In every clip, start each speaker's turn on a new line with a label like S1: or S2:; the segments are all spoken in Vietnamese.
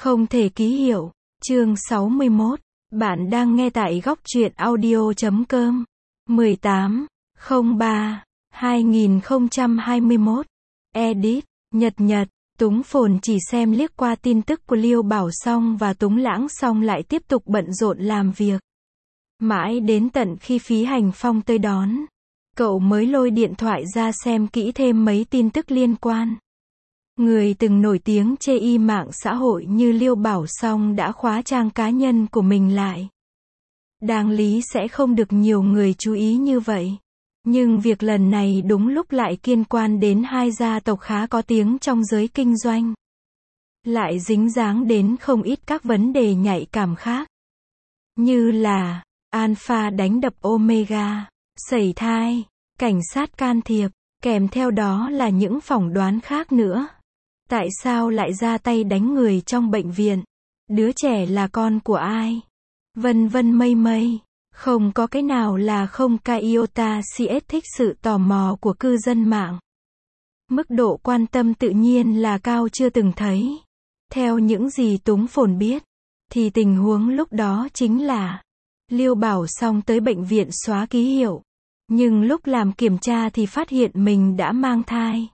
S1: Không thể ký hiệu. Chương 61. Bạn đang nghe tại góc truyện audio.com. 18/03/2021. Edit. Nhật. Túng Phồn chỉ xem liếc qua tin tức của Liêu Bảo Song và Túng Lãng xong lại tiếp tục bận rộn làm việc. Mãi đến tận khi Phí Hành Phong tới đón, cậu mới lôi điện thoại ra xem kỹ thêm mấy tin tức liên quan. Người từng nổi tiếng chê y mạng xã hội như Liêu Bảo Song đã khóa trang cá nhân của mình lại. Đáng lý sẽ không được nhiều người chú ý như vậy. Nhưng việc lần này đúng lúc lại liên quan đến hai gia tộc khá có tiếng trong giới kinh doanh. Lại dính dáng đến không ít các vấn đề nhạy cảm khác. Như là Alpha đánh đập Omega, sẩy thai, cảnh sát can thiệp, kèm theo đó là những phỏng đoán khác nữa. Tại sao lại ra tay đánh người trong bệnh viện? Đứa trẻ là con của ai? Vân vân mây. Không có cái nào là không ca iota CS thích sự tò mò của cư dân mạng. Mức độ quan tâm tự nhiên là cao chưa từng thấy. Theo những gì Túng Phồn biết, thì tình huống lúc đó chính là Liêu Bảo Song tới bệnh viện xóa ký hiệu. Nhưng lúc làm kiểm tra thì phát hiện mình đã mang thai.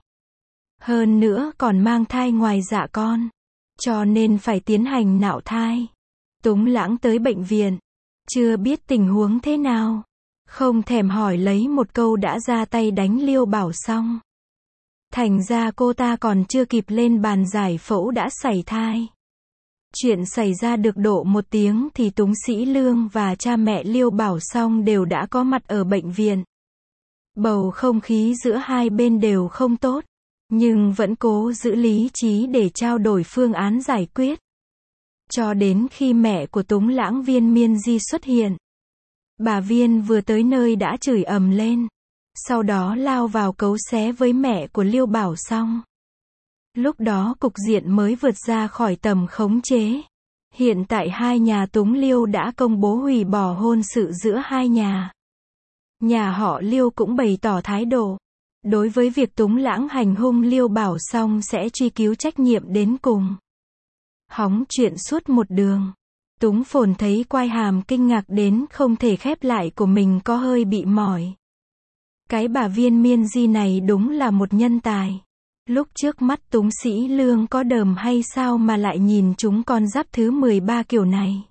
S1: Hơn nữa còn mang thai ngoài dạ con. Cho nên phải tiến hành nạo thai. Túng Lãng tới bệnh viện. Chưa biết tình huống thế nào. Không thèm hỏi lấy một câu đã ra tay đánh Liêu Bảo Song. Thành ra cô ta còn chưa kịp lên bàn giải phẫu đã sảy thai. Chuyện xảy ra được độ 1 tiếng thì Túng Sĩ Lương và cha mẹ Liêu Bảo Song đều đã có mặt ở bệnh viện. Bầu không khí giữa hai bên đều không tốt, nhưng vẫn cố giữ lý trí để trao đổi phương án giải quyết. Cho đến khi mẹ của Túng Lãng Viên Miên Di xuất hiện. Bà Viên vừa tới nơi đã chửi ầm lên. Sau đó lao vào cấu xé với mẹ của Liêu Bảo Song. Lúc đó cục diện mới vượt ra khỏi tầm khống chế. Hiện tại hai nhà Túng Liêu đã công bố hủy bỏ hôn sự giữa hai nhà. Nhà họ Liêu cũng bày tỏ thái độ. Đối với việc Túng Lãng hành hung Liêu Bảo Song sẽ truy cứu trách nhiệm đến cùng. Hóng chuyện suốt một đường. Túng Phồn thấy quai hàm kinh ngạc đến không thể khép lại của mình có hơi bị mỏi. Cái bà Viên Miên Di này đúng là một nhân tài. Lúc trước mắt Túng Sĩ Lương có đờm hay sao mà lại nhìn chúng con giáp thứ 13 kiểu này?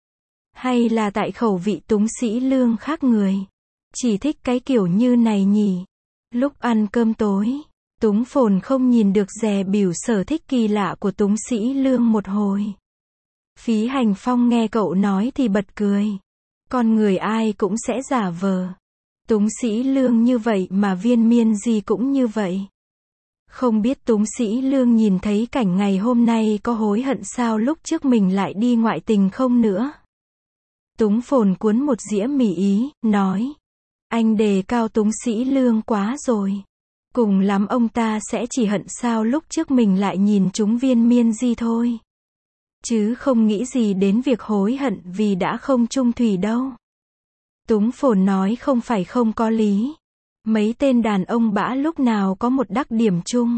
S1: Hay là tại khẩu vị Túng Sĩ Lương khác người? Chỉ thích cái kiểu như này nhỉ? Lúc ăn cơm tối, Túng Phồn không nhìn được dè bỉu sở thích kỳ lạ của Túng Sĩ Lương một hồi. Phí Hành Phong nghe cậu nói thì bật cười. Con người ai cũng sẽ giả vờ. Túng Sĩ Lương như vậy mà Viên Miên Di cũng như vậy. Không biết Túng Sĩ Lương nhìn thấy cảnh ngày hôm nay có hối hận sao lúc trước mình lại đi ngoại tình không nữa. Túng Phồn cuốn một dĩa mì Ý, nói. Anh đề cao Túng Sĩ Lương quá rồi. Cùng lắm ông ta sẽ chỉ hận sao lúc trước mình lại nhìn chúng Viên Miên Di thôi. Chứ không nghĩ gì đến việc hối hận vì đã không chung thủy đâu. Túng Phồn nói không phải không có lý. Mấy tên đàn ông bã lúc nào có một đặc điểm chung.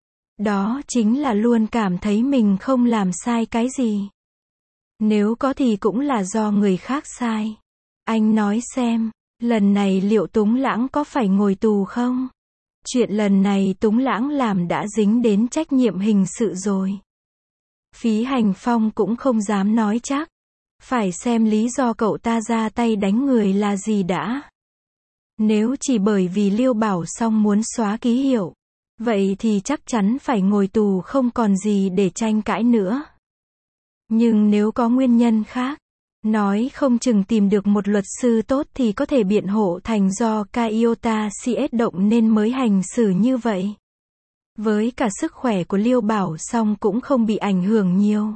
S1: Đó chính là luôn cảm thấy mình không làm sai cái gì. Nếu có thì cũng là do người khác sai. Anh nói xem, lần này liệu Túng Lãng có phải ngồi tù không? Chuyện lần này Túng Lãng làm đã dính đến trách nhiệm hình sự rồi. Phí Hành Phong cũng không dám nói chắc. Phải xem lý do cậu ta ra tay đánh người là gì đã. Nếu chỉ bởi vì Liêu Bảo Song muốn xóa ký hiệu, vậy thì chắc chắn phải ngồi tù không còn gì để tranh cãi nữa. Nhưng nếu có nguyên nhân khác, nói không chừng tìm được một luật sư tốt thì có thể biện hộ thành do ca iota CS động nên mới hành xử như vậy. Với cả sức khỏe của Liêu Bảo Song cũng không bị ảnh hưởng nhiều.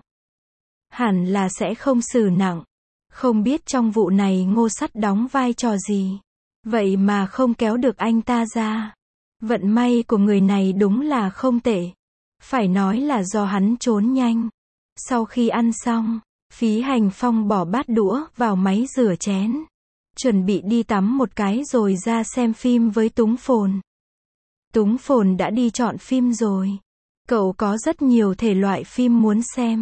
S1: Hẳn là sẽ không xử nặng. Không biết trong vụ này Ngô Sắt đóng vai trò gì. Vậy mà không kéo được anh ta ra. Vận may của người này đúng là không tệ. Phải nói là do hắn trốn nhanh. Sau khi ăn xong, Phí Hành Phong bỏ bát đũa vào máy rửa chén. Chuẩn bị đi tắm một cái rồi ra xem phim với Túng Phồn. Túng Phồn đã đi chọn phim rồi. Cậu có rất nhiều thể loại phim muốn xem.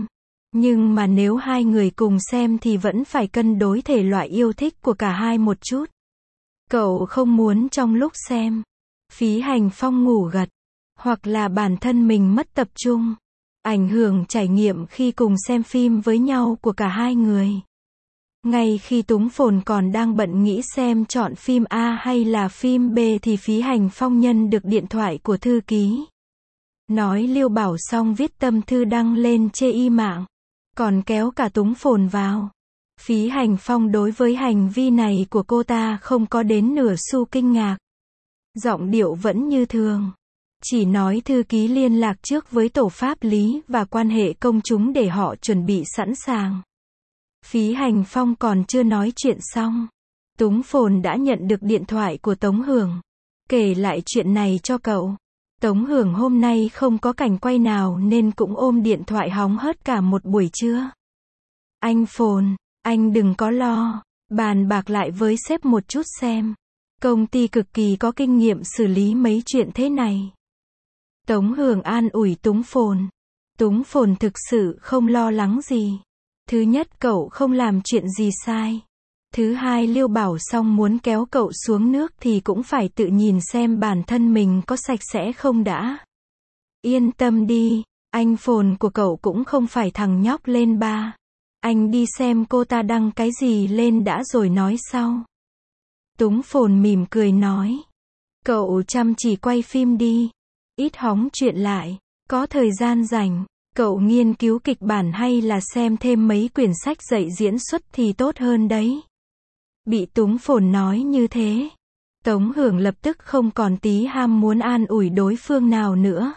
S1: Nhưng mà nếu hai người cùng xem thì vẫn phải cân đối thể loại yêu thích của cả hai một chút. Cậu không muốn trong lúc xem, Phí Hành Phong ngủ gật, hoặc là bản thân mình mất tập trung, ảnh hưởng trải nghiệm khi cùng xem phim với nhau của cả hai người. Ngay khi Túng Phồn còn đang bận nghĩ xem chọn phim A hay là phim B thì Phí Hành Phong nhận được điện thoại của thư ký. Nói Liêu Bảo Song viết tâm thư đăng lên chê y mạng, còn kéo cả Túng Phồn vào. Phí Hành Phong đối với hành vi này của cô ta không có đến nửa xu kinh ngạc. Giọng điệu vẫn như thường. Chỉ nói thư ký liên lạc trước với tổ pháp lý và quan hệ công chúng để họ chuẩn bị sẵn sàng. Phí Hành Phong còn chưa nói chuyện xong, Túng Phồn đã nhận được điện thoại của Tống Hưởng. Kể lại chuyện này cho cậu. Tống Hưởng hôm nay không có cảnh quay nào nên cũng ôm điện thoại hóng hớt cả một buổi trưa. Anh Phồn, anh đừng có lo, bàn bạc lại với sếp một chút xem. Công ty cực kỳ có kinh nghiệm xử lý mấy chuyện thế này. Tống Hưởng an ủi Túng Phồn. Túng Phồn thực sự không lo lắng gì. Thứ nhất, cậu không làm chuyện gì sai. Thứ hai, Liêu Bảo Song muốn kéo cậu xuống nước thì cũng phải tự nhìn xem bản thân mình có sạch sẽ không đã. Yên tâm đi, anh Phồn của cậu cũng không phải thằng nhóc lên ba. Anh đi xem cô ta đăng cái gì lên đã rồi nói sau. Túng Phồn mỉm cười nói. Cậu chăm chỉ quay phim đi. Ít hóng chuyện lại. Có thời gian rảnh, cậu nghiên cứu kịch bản hay là xem thêm mấy quyển sách dạy diễn xuất thì tốt hơn đấy. Bị Túng Phồn nói như thế, Tống Hưởng lập tức không còn tí ham muốn an ủi đối phương nào nữa.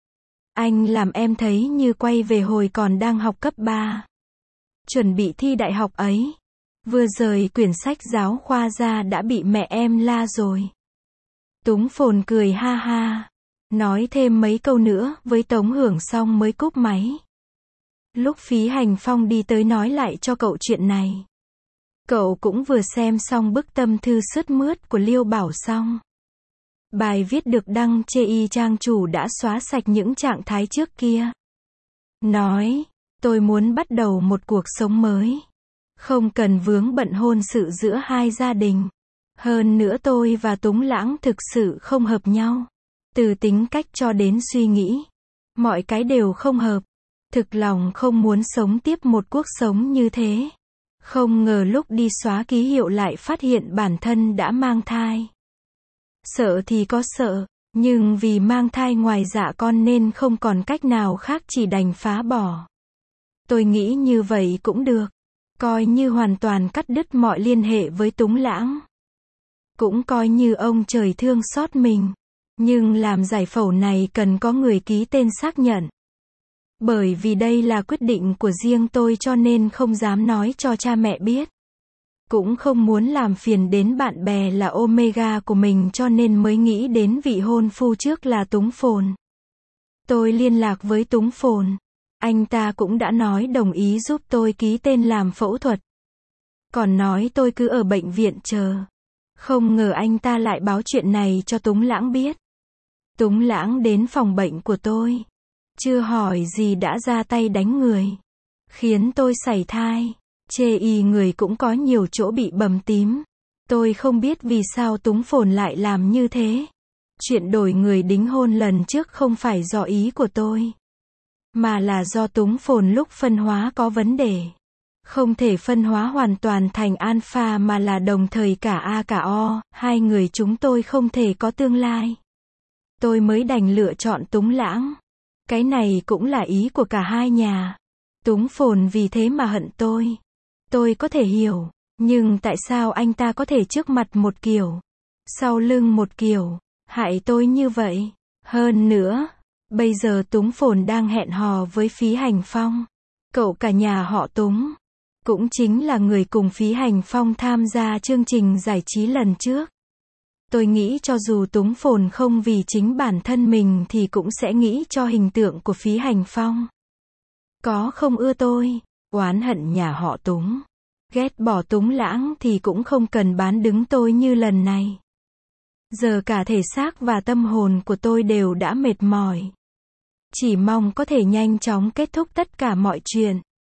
S1: Anh làm em thấy như quay về hồi còn đang học cấp 3. Chuẩn bị thi đại học ấy. Vừa rời quyển sách giáo khoa ra đã bị mẹ em la rồi. Túng Phồn cười ha ha. Nói thêm mấy câu nữa với Tống Hưởng xong mới cúp máy. Lúc Phí Hành Phong đi tới nói lại cho cậu chuyện này. Cậu cũng vừa xem xong bức tâm thư sướt mướt của Liêu Bảo Song. Bài viết được đăng chê y trang chủ đã xóa sạch những trạng thái trước kia. Nói, tôi muốn bắt đầu một cuộc sống mới. Không cần vướng bận hôn sự giữa hai gia đình. Hơn nữa tôi và Túng Lãng thực sự không hợp nhau. Từ tính cách cho đến suy nghĩ. Mọi cái đều không hợp. Thực lòng không muốn sống tiếp một cuộc sống như thế. Không ngờ lúc đi xóa ký hiệu lại phát hiện bản thân đã mang thai. Sợ thì có sợ, nhưng vì mang thai ngoài dạ con nên không còn cách nào khác chỉ đành phá bỏ. Tôi nghĩ như vậy cũng được. Coi như hoàn toàn cắt đứt mọi liên hệ với Túng Lãng. Cũng coi như ông trời thương xót mình. Nhưng làm giải phẫu này cần có người ký tên xác nhận. Bởi vì đây là quyết định của riêng tôi cho nên không dám nói cho cha mẹ biết. Cũng không muốn làm phiền đến bạn bè là Omega của mình cho nên mới nghĩ đến vị hôn phu trước là Túng Phồn. Tôi liên lạc với Túng Phồn. Anh ta cũng đã nói đồng ý giúp tôi ký tên làm phẫu thuật. Còn nói tôi cứ ở bệnh viện chờ. Không ngờ anh ta lại báo chuyện này cho Túng Lãng biết. Túng Lãng đến phòng bệnh của tôi. Chưa hỏi gì đã ra tay đánh người. Khiến tôi sảy thai. Chê y người cũng có nhiều chỗ bị bầm tím. Tôi không biết vì sao Túng Phồn lại làm như thế. Chuyện đổi người đính hôn lần trước không phải do ý của tôi. Mà là do Túng Phồn lúc phân hóa có vấn đề. Không thể phân hóa hoàn toàn thành alpha mà là đồng thời cả A cả O. Hai người chúng tôi không thể có tương lai. Tôi mới đành lựa chọn Túng Lãng. Cái này cũng là ý của cả hai nhà. Túng Phồn vì thế mà hận tôi. Tôi có thể hiểu. Nhưng tại sao anh ta có thể trước mặt một kiểu, sau lưng một kiểu, hại tôi như vậy? Hơn nữa, bây giờ Túng Phồn đang hẹn hò với Phí Hành Phong. Cậu cả nhà họ Túng. Cũng chính là người cùng Phí Hành Phong tham gia chương trình giải trí lần trước. Tôi nghĩ cho dù Túng Phồn không vì chính bản thân mình thì cũng sẽ nghĩ cho hình tượng của Phí Hành Phong. Có không ưa tôi, oán hận nhà họ Túng, ghét bỏ Túng Lãng thì cũng không cần bán đứng tôi như lần này. Giờ cả thể xác và tâm hồn của tôi đều đã mệt mỏi. Chỉ mong có thể nhanh chóng kết thúc tất cả mọi chuyện.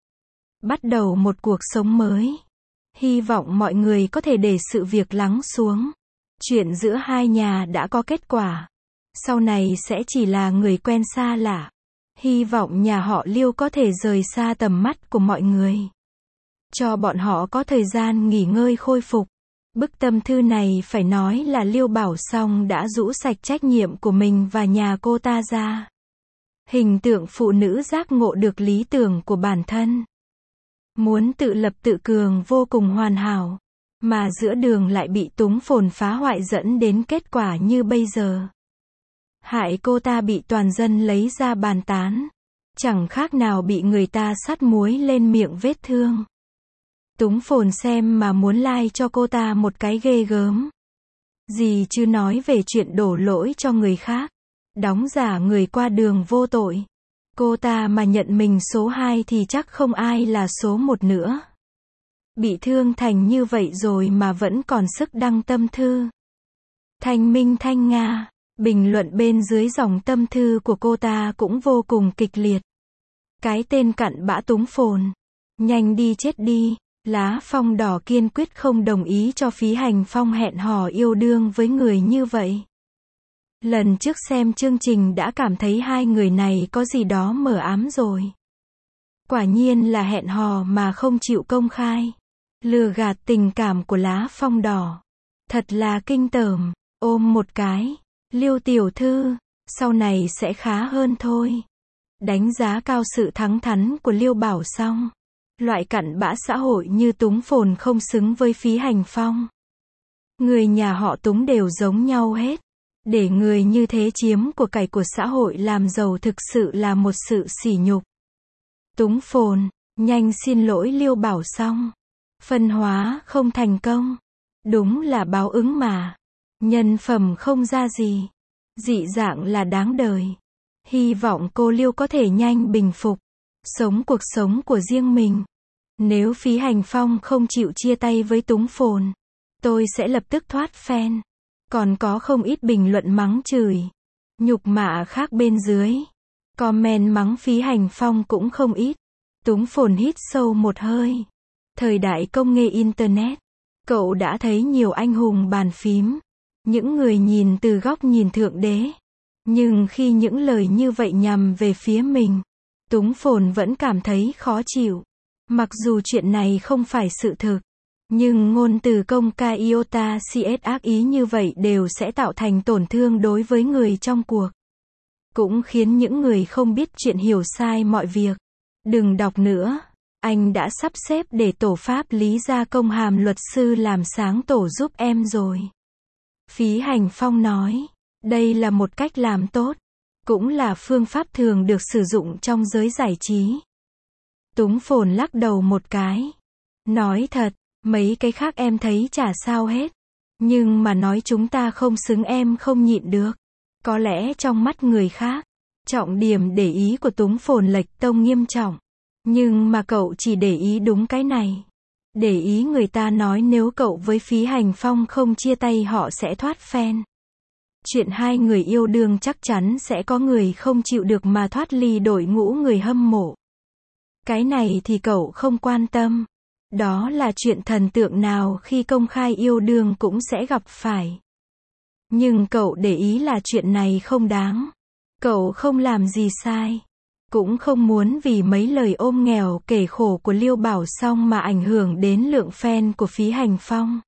S1: bắt đầu một cuộc sống mới. Hy vọng mọi người có thể để sự việc lắng xuống. Chuyện giữa hai nhà đã có kết quả. Sau này sẽ chỉ là người quen xa lạ. Hy vọng nhà họ Liêu có thể rời xa tầm mắt của mọi người. Cho bọn họ có thời gian nghỉ ngơi khôi phục. Bức tâm thư này phải nói là Liêu Bảo Song đã rũ sạch trách nhiệm của mình và nhà cô ta ra. Hình tượng phụ nữ giác ngộ được lý tưởng của bản thân. Muốn tự lập tự cường vô cùng hoàn hảo. Mà giữa đường lại bị Túng Phồn phá hoại dẫn đến kết quả như bây giờ. Hại cô ta bị toàn dân lấy ra bàn tán. Chẳng khác nào bị người ta sắt muối lên miệng vết thương. Túng Phồn xem mà muốn like cho cô ta một cái ghê gớm. Gì chứ nói về chuyện đổ lỗi cho người khác. Đóng giả người qua đường vô tội. Cô ta mà nhận mình số 2 thì chắc không ai là số 1 nữa. Bị thương thành như vậy rồi mà vẫn còn sức đăng tâm thư. Thanh Minh Thanh Nga, bình luận bên dưới dòng tâm thư của cô ta cũng vô cùng kịch liệt. Cái tên cặn bã Túng Phồn. Nhanh đi chết đi. Lá phong đỏ kiên quyết không đồng ý cho Phí Hành Phong hẹn hò yêu đương với người như vậy. Lần trước xem chương trình đã cảm thấy hai người này có gì đó mờ ám rồi. Quả nhiên là hẹn hò mà không chịu công khai. Lừa gạt tình cảm của lá phong đỏ. Thật là kinh tởm. Ôm một cái. Liêu tiểu thư, sau này sẽ khá hơn thôi. Đánh giá cao sự thẳng thắn của Liêu Bảo Song. Loại cặn bã xã hội như Túng Phồn không xứng với Phí Hành Phong. Người nhà họ Túng đều giống nhau hết. Để người như thế chiếm của cải của xã hội làm giàu thực sự là một sự sỉ nhục. Túng Phồn, nhanh xin lỗi Liêu Bảo Song. Phân hóa không thành công. Đúng là báo ứng mà. Nhân phẩm không ra gì. Dị dạng là đáng đời. Hy vọng cô Liêu có thể nhanh bình phục. Sống cuộc sống của riêng mình. Nếu Phí Hành Phong không chịu chia tay với Túng Phồn, tôi sẽ lập tức thoát fan. Còn có không ít bình luận mắng chửi, nhục mạ khác bên dưới. Comment mắng Phí Hành Phong cũng không ít. Túng Phồn hít sâu một hơi. Thời đại công nghệ Internet, cậu đã thấy nhiều anh hùng bàn phím. Những người nhìn từ góc nhìn thượng đế. Nhưng khi những lời như vậy nhằm về phía mình, Túng Phồn vẫn cảm thấy khó chịu. Mặc dù chuyện này không phải sự thực, nhưng ngôn từ công khai iota cs ác ý như vậy đều sẽ tạo thành tổn thương đối với người trong cuộc. Cũng khiến những người không biết chuyện hiểu sai mọi việc. Đừng đọc nữa. Anh đã sắp xếp để tổ pháp lý gia công hàm luật sư làm sáng tổ giúp em rồi. Phí Hành Phong nói. Đây là một cách làm tốt. Cũng là phương pháp thường được sử dụng trong giới giải trí. Túng Phồn lắc đầu một cái. Nói thật, mấy cái khác em thấy chả sao hết. Nhưng mà nói chúng ta không xứng em không nhịn được. Có lẽ trong mắt người khác, trọng điểm để ý của Túng Phồn lệch tông nghiêm trọng. Nhưng mà cậu chỉ để ý đúng cái này. Để ý người ta nói nếu cậu với Phí Hành Phong không chia tay họ sẽ thoát fan. Chuyện hai người yêu đương chắc chắn sẽ có người không chịu được mà thoát ly đội ngũ người hâm mộ. Cái này thì cậu không quan tâm. Đó là chuyện thần tượng nào khi công khai yêu đương cũng sẽ gặp phải. Nhưng cậu để ý là chuyện này không đáng. Cậu không làm gì sai. Cũng không muốn vì mấy lời ôm nghèo kể khổ của Liêu Bảo Song mà ảnh hưởng đến lượng fan của Phí Hành Phong.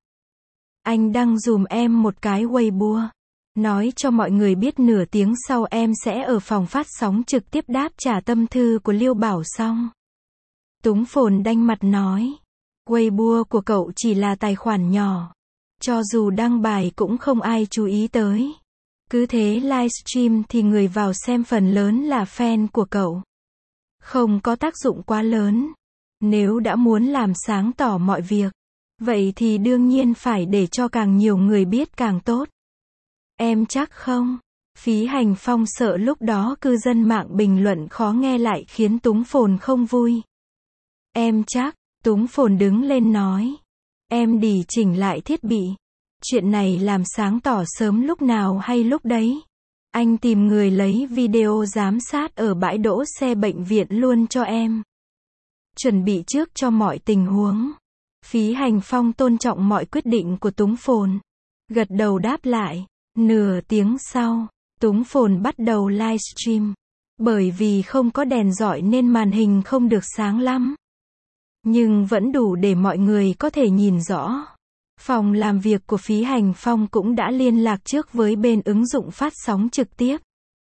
S1: Anh đăng dùm em một cái Weibo. Nói cho mọi người biết nửa tiếng sau em sẽ ở phòng phát sóng trực tiếp đáp trả tâm thư của Liêu Bảo Song. Túng Phồn đanh mặt nói. Weibo của cậu chỉ là tài khoản nhỏ. Cho dù đăng bài cũng không ai chú ý tới. Cứ thế livestream thì người vào xem phần lớn là fan của cậu. Không có tác dụng quá lớn. Nếu đã muốn làm sáng tỏ mọi việc, vậy thì đương nhiên phải để cho càng nhiều người biết càng tốt. Em chắc không? Phí Hành Phong sợ lúc đó cư dân mạng bình luận khó nghe lại khiến Túng Phồn không vui. Em chắc, Túng Phồn đứng lên nói. Em điều chỉnh lại thiết bị. Chuyện này làm sáng tỏ sớm lúc nào hay lúc đấy. Anh tìm người lấy video giám sát ở bãi đỗ xe bệnh viện luôn cho em. chuẩn bị trước cho mọi tình huống. Phí Hành Phong tôn trọng mọi quyết định của Túng Phồn. Gật đầu đáp lại. Nửa tiếng sau, Túng Phồn bắt đầu livestream. Bởi vì không có đèn rọi nên màn hình không được sáng lắm. Nhưng vẫn đủ để mọi người có thể nhìn rõ. Phòng làm việc của Phí Hành Phong cũng đã liên lạc trước với bên ứng dụng phát sóng trực tiếp.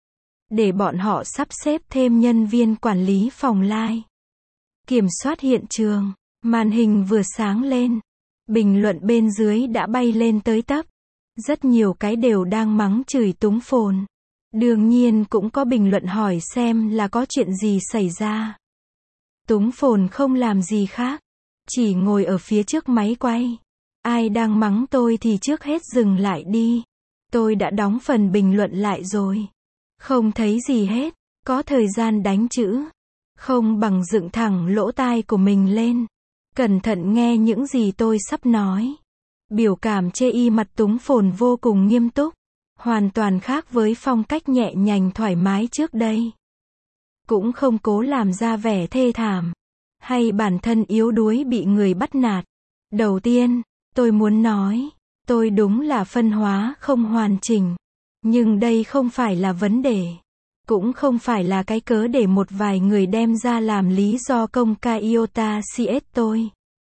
S1: Để bọn họ sắp xếp thêm nhân viên quản lý phòng live. Kiểm soát hiện trường. Màn hình vừa sáng lên. Bình luận bên dưới đã bay lên tới tấp. Rất nhiều cái đều đang mắng chửi Túng Phồn. Đương nhiên cũng có bình luận hỏi xem là có chuyện gì xảy ra. Túng Phồn không làm gì khác. Chỉ ngồi ở phía trước máy quay. Ai đang mắng tôi thì trước hết dừng lại đi. Tôi đã đóng phần bình luận lại rồi. Không thấy gì hết. Có thời gian đánh chữ. Không bằng dựng thẳng lỗ tai của mình lên. Cẩn thận nghe những gì tôi sắp nói. Biểu cảm chê y mặt Túng Phồn vô cùng nghiêm túc. Hoàn toàn khác với phong cách nhẹ nhàng thoải mái trước đây. Cũng không cố làm ra vẻ thê thảm. Hay bản thân yếu đuối bị người bắt nạt. Đầu tiên, tôi muốn nói, tôi đúng là phân hóa không hoàn chỉnh. Nhưng đây không phải là vấn đề. Cũng không phải là cái cớ để một vài người đem ra làm lý do công khai iota CS tôi.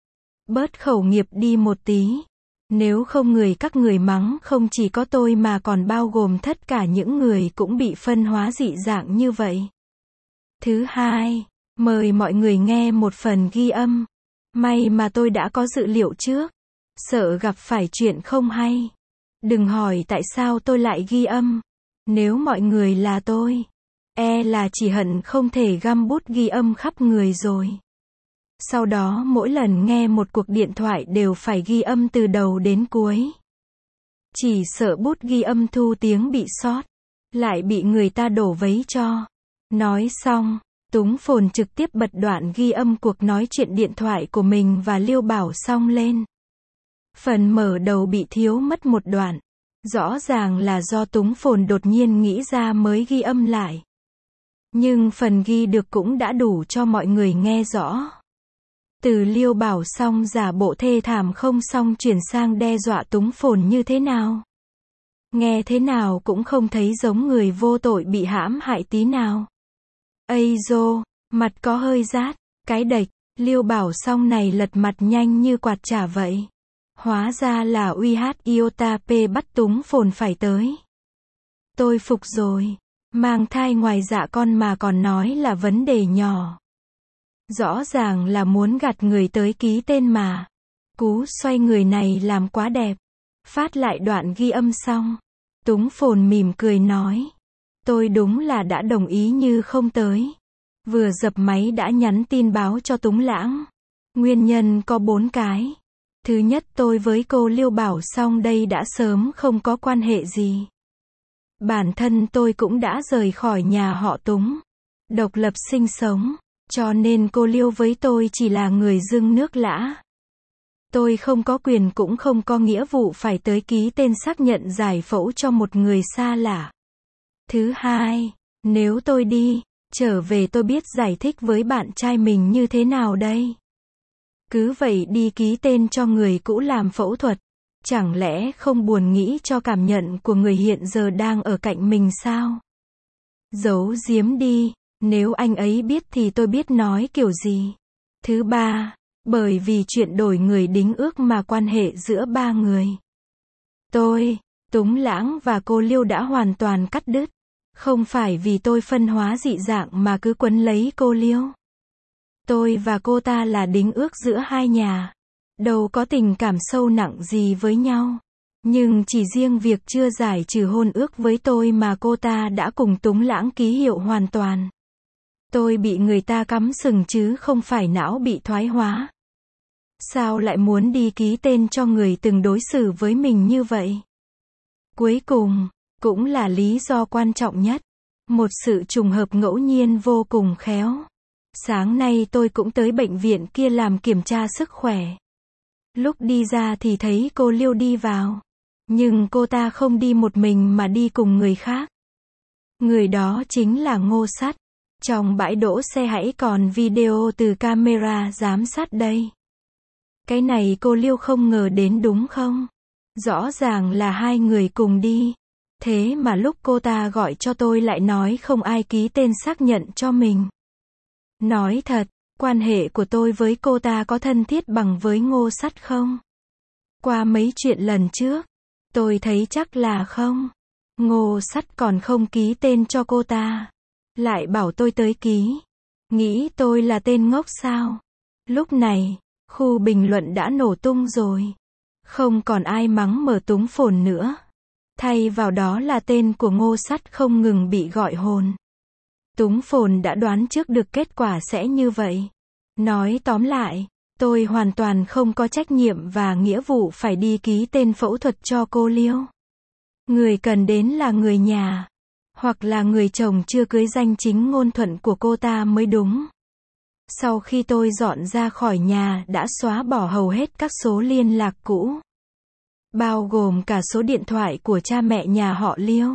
S1: Bớt khẩu nghiệp đi một tí. Nếu không các người mắng không chỉ có tôi mà còn bao gồm tất cả những người cũng bị phân hóa dị dạng như vậy. Thứ hai, mời mọi người nghe một phần ghi âm. May mà tôi đã có dự liệu trước. Sợ gặp phải chuyện không hay. Đừng hỏi tại sao tôi lại ghi âm. Nếu mọi người là tôi, là chỉ hận không thể găm bút ghi âm khắp người rồi. Sau đó mỗi lần nghe một cuộc điện thoại đều phải ghi âm từ đầu đến cuối. Chỉ sợ bút ghi âm thu tiếng bị sót, lại bị người ta đổ vấy cho. Nói xong, Túng Phồn trực tiếp bật đoạn ghi âm cuộc nói chuyện điện thoại của mình và Liêu Bảo Song lên. Phần mở đầu bị thiếu mất một đoạn. Rõ ràng là do Túng Phồn đột nhiên nghĩ ra mới ghi âm lại. Nhưng phần ghi được cũng đã đủ cho mọi người nghe rõ. Từ Liêu Bảo Song giả bộ thê thảm không xong chuyển sang đe dọa Túng Phồn như thế nào. Nghe thế nào cũng không thấy giống người vô tội bị hãm hại tí nào. Ây dô, mặt có hơi rát, cái đệch, Liêu Bảo Song này lật mặt nhanh như quạt chả vậy. Hóa ra là UH Iota P bắt Túng Phồn phải tới. Tôi phục rồi. Mang thai ngoài dạ con mà còn nói là vấn đề nhỏ. Rõ ràng là muốn gạt người tới ký tên mà. Cú xoay người này làm quá đẹp. Phát lại đoạn ghi âm xong. Túng Phồn mỉm cười nói. Tôi đúng là đã đồng ý như không tới. Vừa dập máy đã nhắn tin báo cho Túng Lãng. Nguyên nhân có 4 cái. Thứ nhất, tôi với cô Liêu Bảo Song đây đã sớm không có quan hệ gì. Bản thân tôi cũng đã rời khỏi nhà họ Túng. Độc lập sinh sống. Cho nên cô Liêu với tôi chỉ là người dưng nước lã. Tôi không có quyền cũng không có nghĩa vụ phải tới ký tên xác nhận giải phẫu cho một người xa lạ. Thứ hai, nếu tôi đi, trở về tôi biết giải thích với bạn trai mình như thế nào đây? Cứ vậy đi ký tên cho người cũ làm phẫu thuật. Chẳng lẽ không buồn nghĩ cho cảm nhận của người hiện giờ đang ở cạnh mình sao? Giấu giếm đi, nếu anh ấy biết thì tôi biết nói kiểu gì. Thứ ba, bởi vì chuyện đổi người đính ước mà quan hệ giữa 3 người. Tôi, Túng Lãng và cô Liêu đã hoàn toàn cắt đứt. Không phải vì tôi phân hóa dị dạng mà cứ quấn lấy cô Liêu. Tôi và cô ta là đính ước giữa hai nhà. Đâu có tình cảm sâu nặng gì với nhau. Nhưng chỉ riêng việc chưa giải trừ hôn ước với tôi mà cô ta đã cùng Túng Lãng ký hiệu hoàn toàn. Tôi bị người ta cắm sừng chứ không phải não bị thoái hóa. Sao lại muốn đi ký tên cho người từng đối xử với mình như vậy? Cuối cùng, cũng là lý do quan trọng nhất. Một sự trùng hợp ngẫu nhiên vô cùng khéo. Sáng nay tôi cũng tới bệnh viện kia làm kiểm tra sức khỏe. Lúc đi ra thì thấy cô Liêu đi vào. Nhưng cô ta không đi một mình mà đi cùng người khác. Người đó chính là Ngô Sắt. Trong bãi đỗ xe hãy còn video từ camera giám sát đây. Cái này cô Liêu không ngờ đến đúng không? Rõ ràng là hai người cùng đi. Thế mà lúc cô ta gọi cho tôi lại nói không ai ký tên xác nhận cho mình. Nói thật, quan hệ của tôi với cô ta có thân thiết bằng với Ngô Sắt không? Qua mấy chuyện lần trước, tôi thấy chắc là không. Ngô Sắt còn không ký tên cho cô ta. Lại bảo tôi tới ký. Nghĩ tôi là tên ngốc sao? Lúc này, khu bình luận đã nổ tung rồi. Không còn ai mắng Mở Túng Phồn nữa. Thay vào đó là tên của Ngô Sắt không ngừng bị gọi hồn. Túng Phồn đã đoán trước được kết quả sẽ như vậy. Nói tóm lại, tôi hoàn toàn không có trách nhiệm và nghĩa vụ phải đi ký tên phẫu thuật cho cô Liêu. Người cần đến là người nhà, hoặc là người chồng chưa cưới danh chính ngôn thuận của cô ta mới đúng. Sau khi tôi dọn ra khỏi nhà đã xóa bỏ hầu hết các số liên lạc cũ, bao gồm cả số điện thoại của cha mẹ nhà họ Liêu.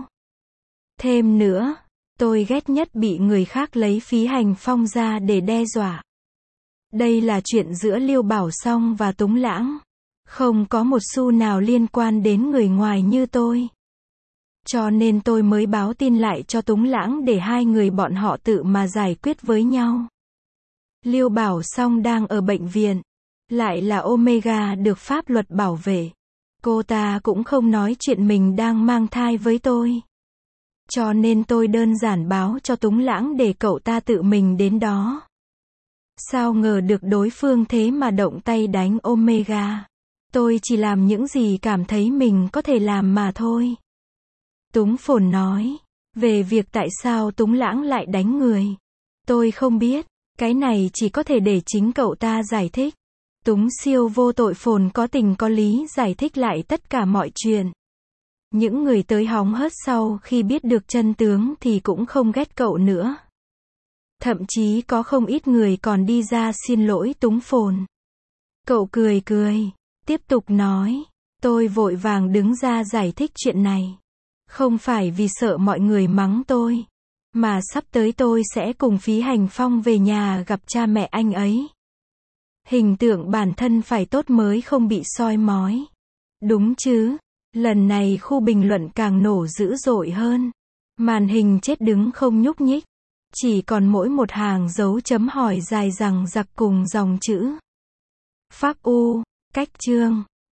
S1: Thêm nữa, tôi ghét nhất bị người khác lấy phí hành phong ra để đe dọa. Đây là chuyện giữa Liêu Bảo Song và Túng Lãng. Không có một xu nào liên quan đến người ngoài như tôi. Cho nên tôi mới báo tin lại cho Túng Lãng để hai người bọn họ tự mà giải quyết với nhau. Liêu Bảo Song đang ở bệnh viện. Lại là Omega được pháp luật bảo vệ. Cô ta cũng không nói chuyện mình đang mang thai với tôi. Cho nên tôi đơn giản báo cho Túng Lãng để cậu ta tự mình đến đó. Sao ngờ được đối phương thế mà động tay đánh Omega. Tôi chỉ làm những gì cảm thấy mình có thể làm mà thôi. Túng Phồn nói. Về việc tại sao Túng Lãng lại đánh người, tôi không biết. Cái này chỉ có thể để chính cậu ta giải thích. Túng siêu vô tội Phồn có tình có lý giải thích lại tất cả mọi chuyện. Những người tới hóng hớt sau khi biết được chân tướng thì cũng không ghét cậu nữa. Thậm chí có không ít người còn đi ra xin lỗi Túng Phồn. Cậu cười cười, tiếp tục nói. Tôi vội vàng đứng ra giải thích chuyện này. Không phải vì sợ mọi người mắng tôi, mà sắp tới tôi sẽ cùng Phí Hành Phong về nhà gặp cha mẹ anh ấy. Hình tượng bản thân phải tốt mới không bị soi mói. Đúng chứ? Lần này khu bình luận càng nổ dữ dội hơn. Màn hình chết đứng không nhúc nhích. Chỉ còn mỗi một hàng dấu chấm hỏi dài dằng dặc cùng dòng chữ. Phác U, cách chương.